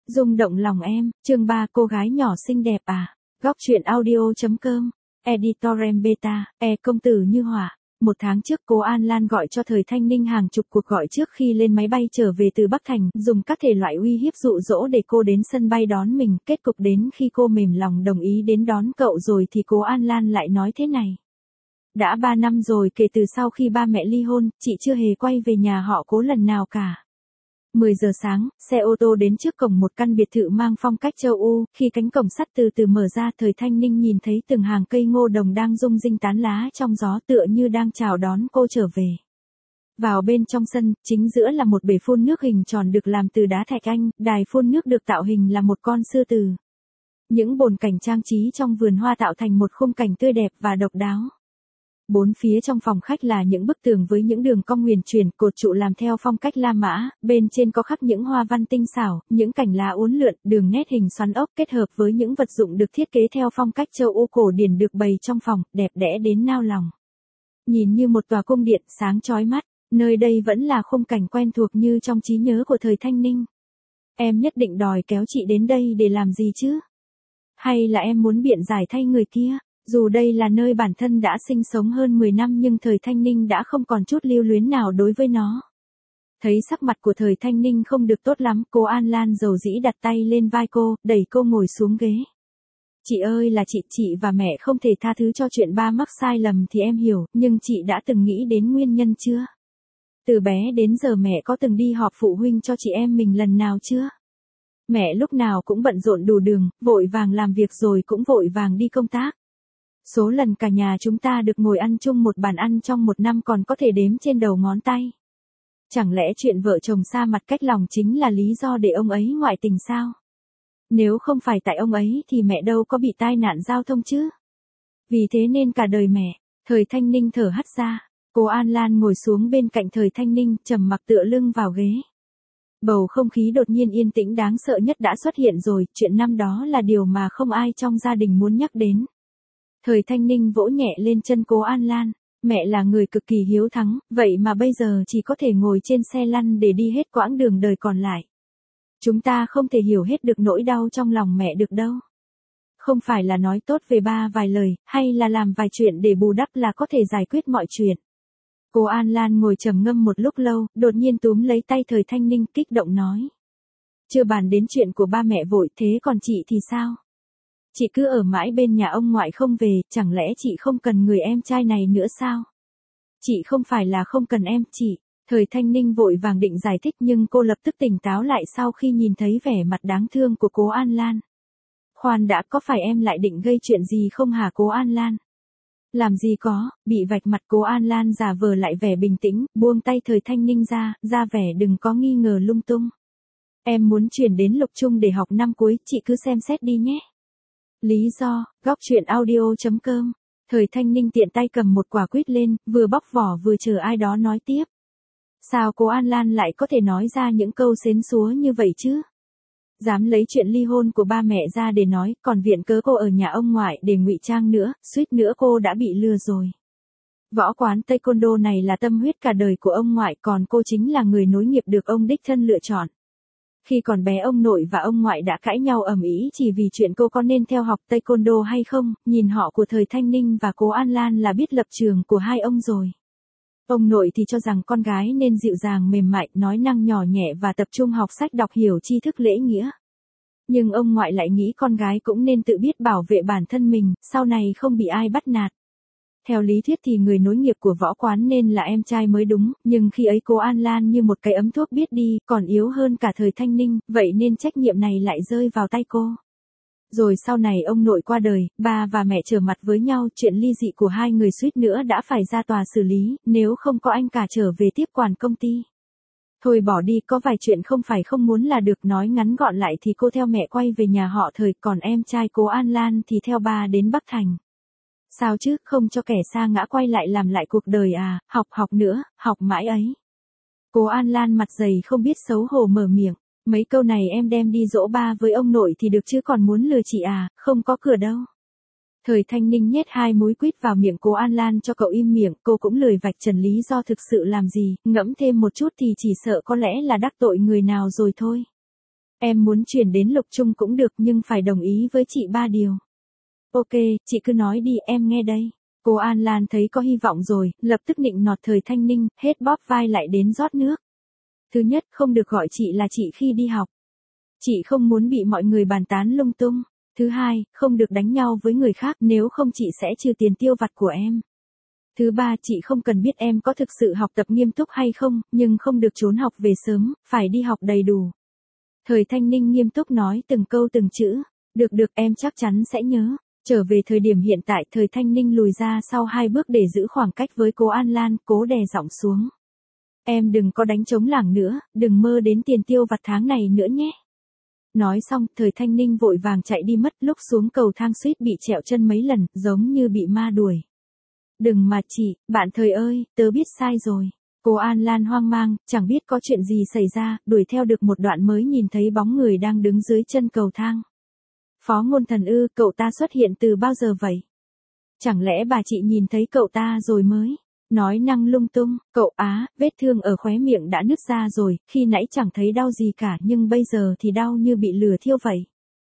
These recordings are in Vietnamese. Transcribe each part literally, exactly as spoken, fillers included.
Rung động lòng em, chương ba cô gái nhỏ xinh đẹp à. Góc truyện audio chấm com, Editorem Beta, E công tử như hỏa. Một tháng trước cô An Lan gọi cho Thời Thanh Ninh hàng chục cuộc gọi trước khi lên máy bay trở về từ Bắc Thành, dùng các thể loại uy hiếp dụ dỗ để cô đến sân bay đón mình. Kết cục đến khi cô mềm lòng đồng ý đến đón cậu rồi thì cô An Lan lại nói thế này. Đã ba năm rồi kể từ sau khi ba mẹ ly hôn, chị chưa hề quay về nhà họ Cố lần nào cả. mười giờ sáng, xe ô tô đến trước cổng một căn biệt thự mang phong cách châu Âu, khi cánh cổng sắt từ từ mở ra, Thời Thanh Ninh nhìn thấy từng hàng cây ngô đồng đang rung rinh tán lá trong gió tựa như đang chào đón cô trở về. Vào bên trong sân, chính giữa là một bể phun nước hình tròn được làm từ đá thạch anh, đài phun nước được tạo hình là một con sư tử. Những bồn cảnh trang trí trong vườn hoa tạo thành một khung cảnh tươi đẹp và độc đáo. Bốn phía trong phòng khách là những bức tường với những đường cong huyền chuyển, cột trụ làm theo phong cách La Mã, bên trên có khắc những hoa văn tinh xảo, những cành lá uốn lượn, đường nét hình xoắn ốc kết hợp với những vật dụng được thiết kế theo phong cách châu Âu cổ điển được bày trong phòng, đẹp đẽ đến nao lòng. Nhìn như một tòa cung điện sáng chói mắt, nơi đây vẫn là khung cảnh quen thuộc như trong trí nhớ của Thời Thanh Ninh. Em nhất định đòi kéo chị đến đây để làm gì chứ? Hay là em muốn biện giải thay người kia? Dù đây là nơi bản thân đã sinh sống hơn mười năm nhưng Thời Thanh Ninh đã không còn chút lưu luyến nào đối với nó. Thấy sắc mặt của Thời Thanh Ninh không được tốt lắm, cô An Lan dầu dĩ đặt tay lên vai cô, đẩy cô ngồi xuống ghế. Chị ơi là chị, chị và mẹ không thể tha thứ cho chuyện ba mắc sai lầm thì em hiểu, nhưng chị đã từng nghĩ đến nguyên nhân chưa? Từ bé đến giờ mẹ có từng đi họp phụ huynh cho chị em mình lần nào chưa? Mẹ lúc nào cũng bận rộn đủ đường, vội vàng làm việc rồi cũng vội vàng đi công tác. Số lần cả nhà chúng ta được ngồi ăn chung một bàn ăn trong một năm còn có thể đếm trên đầu ngón tay. Chẳng lẽ chuyện vợ chồng xa mặt cách lòng chính là lý do để ông ấy ngoại tình sao? Nếu không phải tại ông ấy thì mẹ đâu có bị tai nạn giao thông chứ? Vì thế nên cả đời mẹ, Thời Thanh Ninh thở hắt ra. Cô An Lan ngồi xuống bên cạnh Thời Thanh Ninh, trầm mặc tựa lưng vào ghế. Bầu không khí đột nhiên yên tĩnh đáng sợ nhất đã xuất hiện rồi, chuyện năm đó là điều mà không ai trong gia đình muốn nhắc đến. Thời Thanh Ninh vỗ nhẹ lên chân cô An Lan, mẹ là người cực kỳ hiếu thắng, vậy mà bây giờ chỉ có thể ngồi trên xe lăn để đi hết quãng đường đời còn lại. Chúng ta không thể hiểu hết được nỗi đau trong lòng mẹ được đâu. Không phải là nói tốt về ba vài lời, hay là làm vài chuyện để bù đắp là có thể giải quyết mọi chuyện. Cô An Lan ngồi trầm ngâm một lúc lâu, đột nhiên túm lấy tay Thời Thanh Ninh kích động nói. Chưa bàn đến chuyện của ba mẹ vội, thế còn chị thì sao? Chị cứ ở mãi bên nhà ông ngoại không về, chẳng lẽ chị không cần người em trai này nữa sao? Chị không phải là không cần em, chị. Thời Thanh Ninh vội vàng định giải thích nhưng cô lập tức tỉnh táo lại sau khi nhìn thấy vẻ mặt đáng thương của cô An Lan. Khoan đã, có phải em lại định gây chuyện gì không hả cô An Lan? Làm gì có, bị vạch mặt cô An Lan giả vờ lại vẻ bình tĩnh, buông tay Thời Thanh Ninh ra, ra vẻ đừng có nghi ngờ lung tung. Em muốn chuyển đến Lục Trung để học năm cuối, chị cứ xem xét đi nhé. Lý do, góc truyện audio chấm com. Thời Thanh Ninh tiện tay cầm một quả quýt lên, vừa bóc vỏ vừa chờ ai đó nói tiếp. Sao cô An Lan lại có thể nói ra những câu xến xúa như vậy chứ? Dám lấy chuyện ly hôn của ba mẹ ra để nói, còn viện cớ cô ở nhà ông ngoại để ngụy trang nữa, suýt nữa cô đã bị lừa rồi. Võ quán Taekwondo này là tâm huyết cả đời của ông ngoại, còn cô chính là người nối nghiệp được ông đích thân lựa chọn. Khi còn bé ông nội và ông ngoại đã cãi nhau ầm ĩ chỉ vì chuyện cô có nên theo học Taekwondo hay không, nhìn họ của Thời Thanh Ninh và cô An Lan là biết lập trường của hai ông rồi. Ông nội thì cho rằng con gái nên dịu dàng mềm mại, nói năng nhỏ nhẹ và tập trung học sách đọc hiểu tri thức lễ nghĩa. Nhưng ông ngoại lại nghĩ con gái cũng nên tự biết bảo vệ bản thân mình, sau này không bị ai bắt nạt. Theo lý thuyết thì người nối nghiệp của võ quán nên là em trai mới đúng, nhưng khi ấy cô An Lan như một cái ấm thuốc biết đi, còn yếu hơn cả Thời Thanh Ninh, vậy nên trách nhiệm này lại rơi vào tay cô. Rồi sau này ông nội qua đời, ba và mẹ trở mặt với nhau, chuyện ly dị của hai người suýt nữa đã phải ra tòa xử lý, nếu không có anh cả trở về tiếp quản công ty. Thôi bỏ đi, có vài chuyện không phải không muốn là được, nói ngắn gọn lại thì cô theo mẹ quay về nhà họ Thời, còn em trai cô An Lan thì theo ba đến Bắc Thành. Sao chứ, không cho kẻ sa ngã quay lại làm lại cuộc đời à, học học nữa, học mãi ấy. Cô An Lan mặt dày không biết xấu hổ mở miệng, mấy câu này em đem đi dỗ ba với ông nội thì được chứ còn muốn lừa chị à, không có cửa đâu. Thời Thanh Ninh nhét hai múi quýt vào miệng cô An Lan cho cậu im miệng, cô cũng lười vạch trần lý do thực sự làm gì, ngẫm thêm một chút thì chỉ sợ có lẽ là đắc tội người nào rồi thôi. Em muốn chuyển đến Lục Trung cũng được nhưng phải đồng ý với chị ba điều. Ok, chị cứ nói đi em nghe đây. Cô An Lan thấy có hy vọng rồi, lập tức nịnh nọt Thời Thanh Ninh, hết bóp vai lại đến rót nước. Thứ nhất, không được gọi chị là chị khi đi học. Chị không muốn bị mọi người bàn tán lung tung. Thứ hai, không được đánh nhau với người khác nếu không chị sẽ trừ tiền tiêu vặt của em. Thứ ba, chị không cần biết em có thực sự học tập nghiêm túc hay không, nhưng không được trốn học về sớm, phải đi học đầy đủ. Thời Thanh Ninh nghiêm túc nói từng câu từng chữ. Được được em chắc chắn sẽ nhớ. Trở về thời điểm hiện tại, Thời Thanh Ninh lùi ra sau hai bước để giữ khoảng cách với cô An Lan, cố đè giọng xuống. Em đừng có đánh trống lảng nữa, đừng mơ đến tiền tiêu vặt tháng này nữa nhé. Nói xong, Thời Thanh Ninh vội vàng chạy đi mất, lúc xuống cầu thang suýt bị trẹo chân mấy lần, giống như bị ma đuổi. Đừng mà chị, bạn Thời ơi, tớ biết sai rồi. Cô An Lan hoang mang, chẳng biết có chuyện gì xảy ra, đuổi theo được một đoạn mới nhìn thấy bóng người đang đứng dưới chân cầu thang. Phó Ngôn Thần ư, cậu ta xuất hiện từ bao giờ vậy? Chẳng lẽ bà chị nhìn thấy cậu ta rồi mới? Nói năng lung tung, cậu á, vết thương ở khóe miệng đã nứt ra rồi, khi nãy chẳng thấy đau gì cả nhưng bây giờ thì đau như bị lửa thiêu vậy.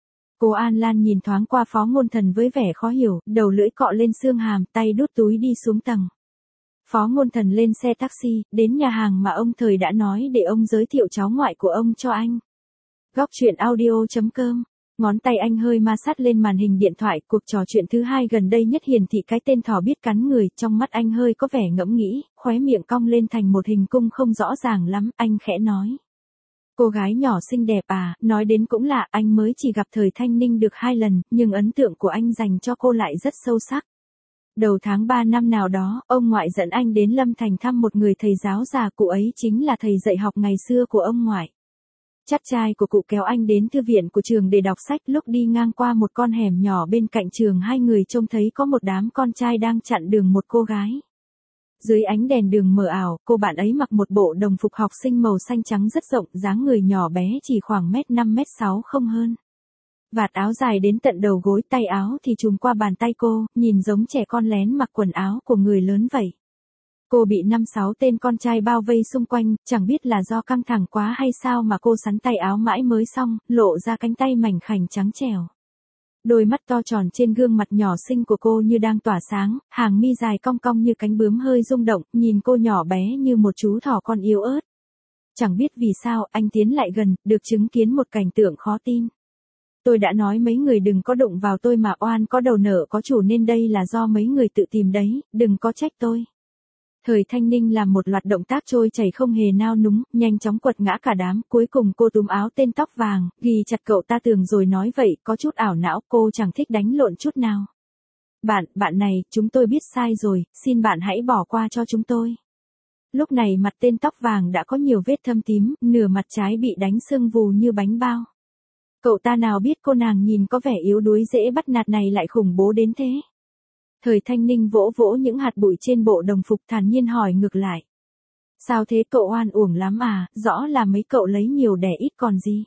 Cô An Lan nhìn thoáng qua Phó Ngôn Thần với vẻ khó hiểu, đầu lưỡi cọ lên xương hàm, tay đút túi đi xuống tầng. Phó Ngôn Thần lên xe taxi, đến nhà hàng mà ông Thời đã nói để ông giới thiệu cháu ngoại của ông cho anh. Góc truyện audio chấm com. Ngón tay anh hơi ma sát lên màn hình điện thoại, cuộc trò chuyện thứ hai gần đây nhất hiển thị cái tên thỏ biết cắn người, trong mắt anh hơi có vẻ ngẫm nghĩ, khóe miệng cong lên thành một hình cung không rõ ràng lắm, anh khẽ nói. Cô gái nhỏ xinh đẹp à, nói đến cũng lạ, anh mới chỉ gặp Thời Thanh Ninh được hai lần, nhưng ấn tượng của anh dành cho cô lại rất sâu sắc. Đầu tháng ba năm nào đó, ông ngoại dẫn anh đến Lâm Thành thăm một người thầy giáo già, cụ ấy chính là thầy dạy học ngày xưa của ông ngoại. Chắt trai của cụ kéo anh đến thư viện của trường để đọc sách, lúc đi ngang qua một con hẻm nhỏ bên cạnh trường hai người trông thấy có một đám con trai đang chặn đường một cô gái. Dưới ánh đèn đường mờ ảo, cô bạn ấy mặc một bộ đồng phục học sinh màu xanh trắng rất rộng, dáng người nhỏ bé chỉ khoảng mét năm mét sáu không hơn. Vạt áo dài đến tận đầu gối, tay áo thì trùm qua bàn tay cô, nhìn giống trẻ con lén mặc quần áo của người lớn vậy. Cô bị năm sáu tên con trai bao vây xung quanh, chẳng biết là do căng thẳng quá hay sao mà cô sắn tay áo mãi mới xong, lộ ra cánh tay mảnh khảnh trắng trẻo. Đôi mắt to tròn trên gương mặt nhỏ xinh của cô như đang tỏa sáng, hàng mi dài cong cong như cánh bướm hơi rung động, nhìn cô nhỏ bé như một chú thỏ con yếu ớt. Chẳng biết vì sao, anh tiến lại gần, được chứng kiến một cảnh tượng khó tin. Tôi đã nói mấy người đừng có đụng vào tôi mà, oan có đầu nợ có chủ, nên đây là do mấy người tự tìm đấy, đừng có trách tôi. Thời Thanh Ninh làm một loạt động tác trôi chảy không hề nao núng, nhanh chóng quật ngã cả đám, cuối cùng cô túm áo tên tóc vàng, ghi chặt cậu ta tường rồi nói vậy, có chút ảo não, cô chẳng thích đánh lộn chút nào. Bạn, bạn này, chúng tôi biết sai rồi, xin bạn hãy bỏ qua cho chúng tôi. Lúc này mặt tên tóc vàng đã có nhiều vết thâm tím, nửa mặt trái bị đánh sưng vù như bánh bao. Cậu ta nào biết cô nàng nhìn có vẻ yếu đuối dễ bắt nạt này lại khủng bố đến thế. Thời Thanh Ninh vỗ vỗ những hạt bụi trên bộ đồng phục, thản nhiên hỏi ngược lại. Sao thế, cậu oan uổng lắm à, rõ là mấy cậu lấy nhiều đẻ ít còn gì.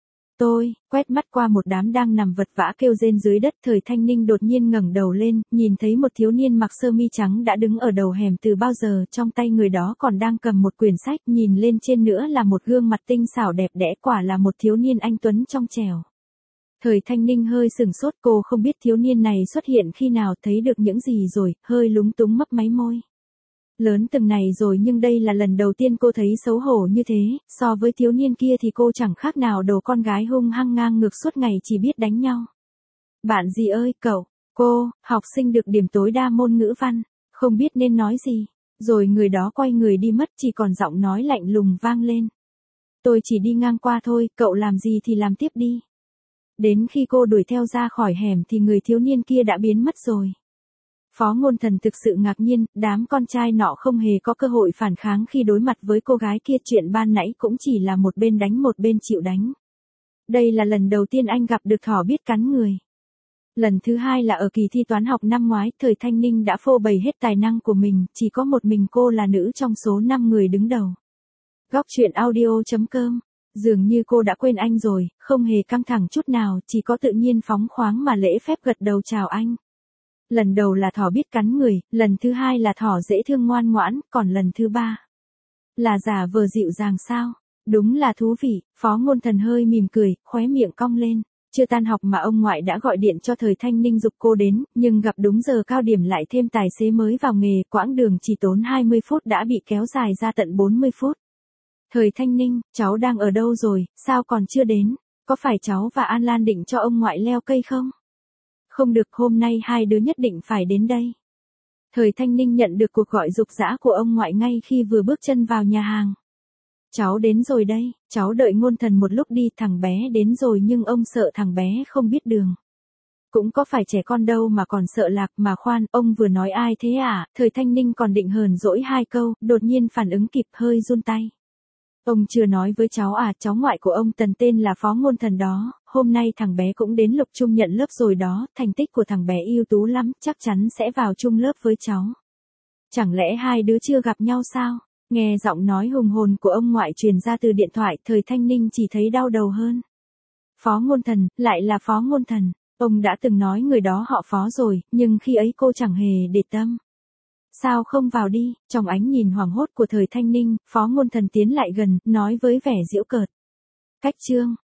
Tôi, quét mắt qua một đám đang nằm vật vã kêu rên dưới đất, Thời Thanh Ninh đột nhiên ngẩng đầu lên, nhìn thấy một thiếu niên mặc sơ mi trắng đã đứng ở đầu hẻm từ bao giờ, trong tay người đó còn đang cầm một quyển sách, nhìn lên trên nữa là một gương mặt tinh xảo đẹp đẽ, quả là một thiếu niên anh tuấn trong trẻo. Thời Thanh Ninh hơi sừng sốt, cô không biết thiếu niên này xuất hiện khi nào, thấy được những gì rồi, hơi lúng túng mấp máy môi. Lớn từng này rồi nhưng đây là lần đầu tiên cô thấy xấu hổ như thế, so với thiếu niên kia thì cô chẳng khác nào đồ con gái hung hăng ngang ngược suốt ngày chỉ biết đánh nhau. Bạn gì ơi, cậu, cô, học sinh được điểm tối đa môn ngữ văn, không biết nên nói gì, rồi người đó quay người đi mất, chỉ còn giọng nói lạnh lùng vang lên. Tôi chỉ đi ngang qua thôi, cậu làm gì thì làm tiếp đi. Đến khi cô đuổi theo ra khỏi hẻm thì người thiếu niên kia đã biến mất rồi. Phó Ngôn Thần thực sự ngạc nhiên, đám con trai nọ không hề có cơ hội phản kháng khi đối mặt với cô gái kia, chuyện ban nãy cũng chỉ là một bên đánh một bên chịu đánh. Đây là lần đầu tiên anh gặp được thỏ biết cắn người. Lần thứ hai là ở kỳ thi toán học năm ngoái, Thời Thanh Ninh đã phô bày hết tài năng của mình, chỉ có một mình cô là nữ trong số năm người đứng đầu. Góc truyện audio chấm com. Dường như cô đã quên anh rồi, không hề căng thẳng chút nào, chỉ có tự nhiên phóng khoáng mà lễ phép gật đầu chào anh. Lần đầu là thỏ biết cắn người, lần thứ hai là thỏ dễ thương ngoan ngoãn, còn lần thứ ba là giả vờ dịu dàng sao? Đúng là thú vị, Phó Ngôn Thần hơi mỉm cười, khóe miệng cong lên. Chưa tan học mà ông ngoại đã gọi điện cho Thời Thanh Ninh giục cô đến, nhưng gặp đúng giờ cao điểm lại thêm tài xế mới vào nghề, quãng đường chỉ tốn hai mươi phút đã bị kéo dài ra tận bốn mươi phút. Thời Thanh Ninh, cháu đang ở đâu rồi, sao còn chưa đến? Có phải cháu và An Lan định cho ông ngoại leo cây không? Không được, hôm nay hai đứa nhất định phải đến đây. Thời Thanh Ninh nhận được cuộc gọi rục rã của ông ngoại ngay khi vừa bước chân vào nhà hàng. Cháu đến rồi đây, cháu đợi Ngôn Thần một lúc đi, thằng bé đến rồi nhưng ông sợ thằng bé không biết đường. Cũng có phải trẻ con đâu mà còn sợ lạc, mà khoan, ông vừa nói ai thế à? Thời Thanh Ninh còn định hờn dỗi hai câu, đột nhiên phản ứng kịp, hơi run tay. Ông chưa nói với cháu à, cháu ngoại của ông Tần tên là Phó Ngôn Thần đó, hôm nay thằng bé cũng đến lục trung nhận lớp rồi đó, thành tích của thằng bé ưu tú lắm, chắc chắn sẽ vào chung lớp với cháu. Chẳng lẽ hai đứa chưa gặp nhau sao? Nghe giọng nói hùng hồn của ông ngoại truyền ra từ điện thoại, Thời Thanh Ninh chỉ thấy đau đầu hơn. Phó Ngôn Thần, lại là Phó Ngôn Thần, ông đã từng nói người đó họ Phó rồi, nhưng khi ấy cô chẳng hề để tâm. Sao không vào đi? Trong ánh nhìn hoảng hốt của Thời Thanh Ninh, Phó Ngôn Thần tiến lại gần, nói với vẻ giễu cợt. Cách chương,